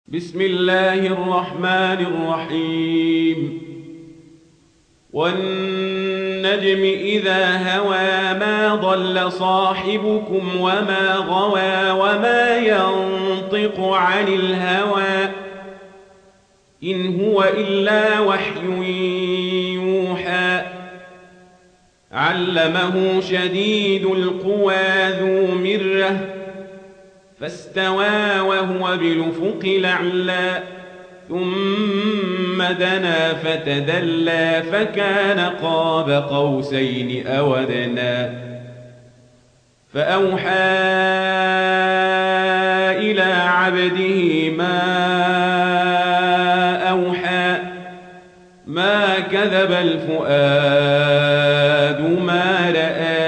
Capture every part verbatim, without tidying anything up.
بسم الله الرحمن الرحيم. والنجم إذا هوى ما ضل صاحبكم وما غوى وما ينطق عن الهوى إن هو إلا وحي يوحى علمه شديد القوى ذو مرة فاستوى وهو بالأفق الأعلى ثم دنا فتدلى فكان قاب قوسين أو أدنى فأوحى إلى عبده ما أوحى ما كذب الفؤاد ما رأى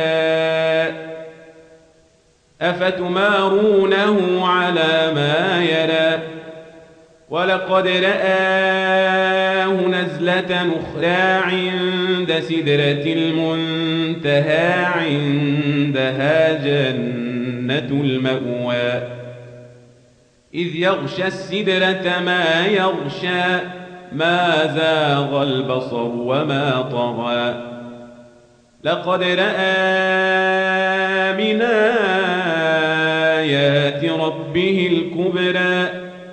أفتمارونه على ما يرى ولقد رآه نزلة أخرى عند سدرة المنتهى عندها جنة المأوى إذ يغشى السدرة ما يغشى ما زاغ البصر وما طغى لقد رأى من آيات ربه الكبرى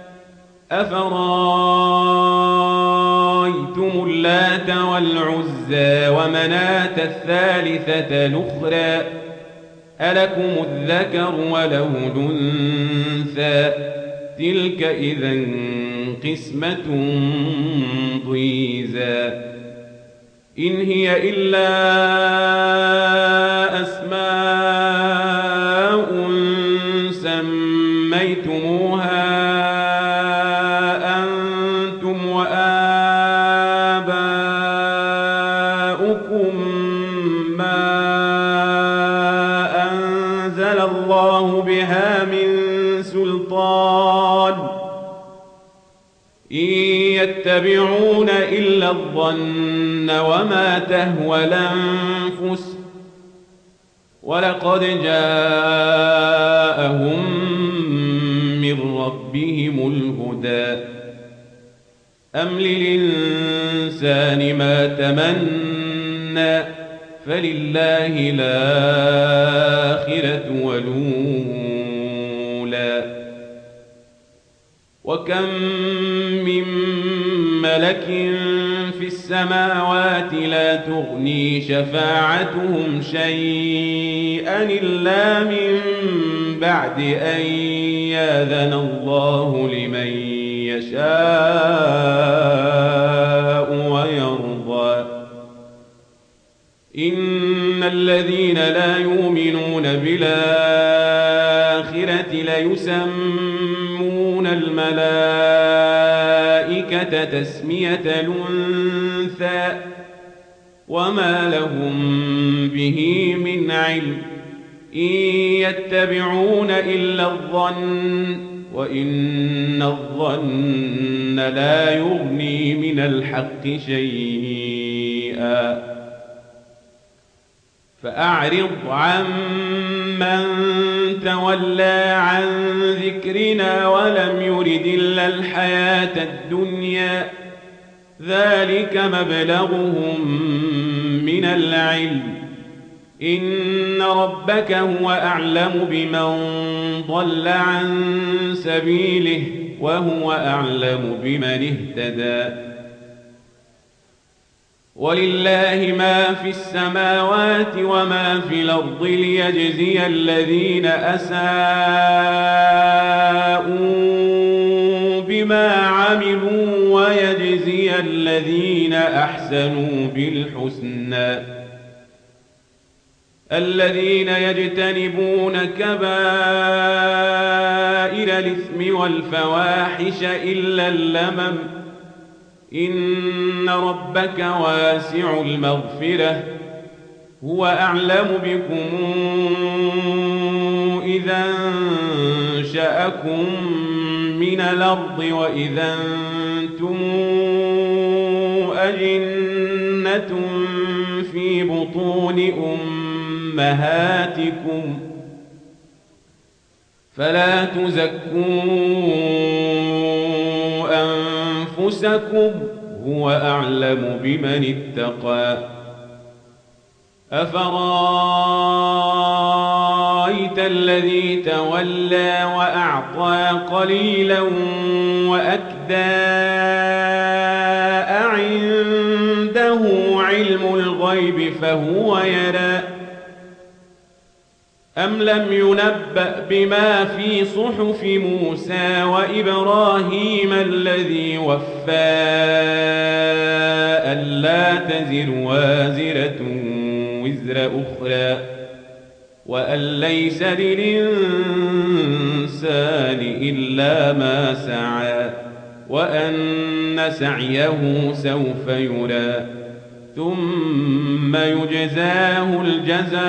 أفرايتم اللات والعزى ومناة الثالثة الأخرى ألكم الذكر وله الأنثى تلك إذا قسمة ضيزى إن هي إلا أسماء سميتموها أنتم وآباؤكم ما أنزل الله بها من سلطان إن يتبعون إلا الظن وما تهوى الأنفس ولقد جاءهم من ربهم الهدى أم للإنسان ما تمنى فلله الآخرة والأولى وكم من ملك في السماوات لا تغني شفاعتهم شيئا إلا من بعد أن يأذن الله لمن يشاء ويرضى إن الذين لا يؤمنون بالآخرة ليسمون الملائكة تسمية الأنثى وما لهم به من علم إن يتبعون إلا الظن وإن الظن لا يغني من الحق شيئا فأعرض عن من تولى عن ذكرنا ولم يرد إلا الحياة الدنيا ذلك مبلغهم من العلم إن ربك هو أعلم بمن ضل عن سبيله وهو أعلم بمن اهتدى ولله ما في السماوات وما في الأرض ليجزي الذين أساءوا بما عملوا ويجزي الذين أحسنوا بالحسنى الذين يجتنبون كبائر الإثم والفواحش إلا اللمم إن ربك واسع المغفرة هو أعلم بكم إذا أنشأكم من الأرض وإذا أنتم أجنة في بطون أمهاتكم فلا تزكوا أنفسكم هو أعلم بمن اتقى أفرأيت الذي تولى وأعطى قليلا وأكدى أعنده علم الغيب فهو يرى أم لم ينبأ بما في صحف موسى وإبراهيم الذي وفى ألا تزر وازرة وزر أخرى وأن ليس للإنسان إلا ما سعى وأن سعيه سوف يرى ثم يجزاه الجزاء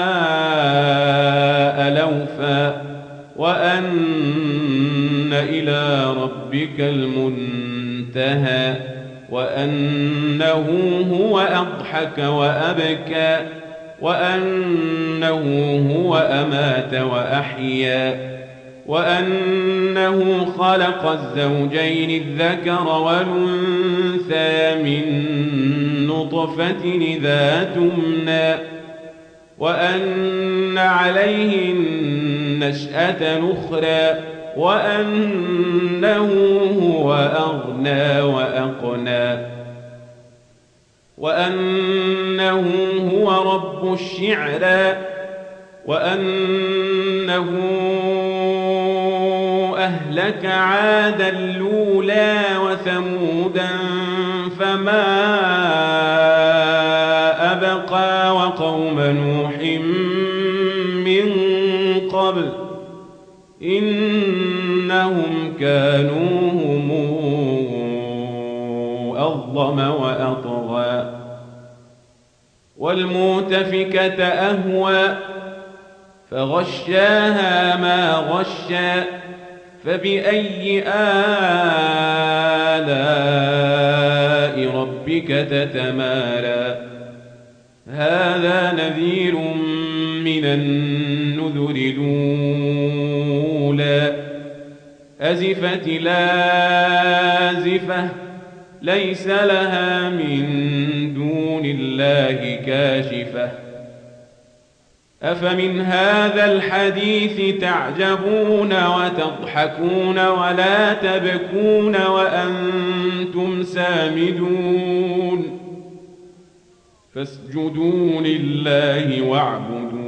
الأوفى وأن إلى ربك المنتهى وأنه هو أضحك وأبكى وأنه هو أمات وأحيا وأنه خلق الزوجين الذكر والأنثى من نطفة إذا تمنى وأن عليه النشأة الأخرى وأنه هو أغنى وأقنى وأنه هو رب الشعرى وأنه أهلك عادا الأولى وثمودا فما أبقى وقوم نوح من قبل إنهم كانوا هم أظلم وأطغى والمؤتفكة أهوى فغشاها ما غشى فبأي آلاء ربك تتمارى هذا نذير من النذر الأولى أزفت لازفة ليس لها من دون الله كاشفة أفمن هذا الحديث تعجبون وتضحكون ولا تبكون وأنتم سامدون فاسجدوا لله واعبدوا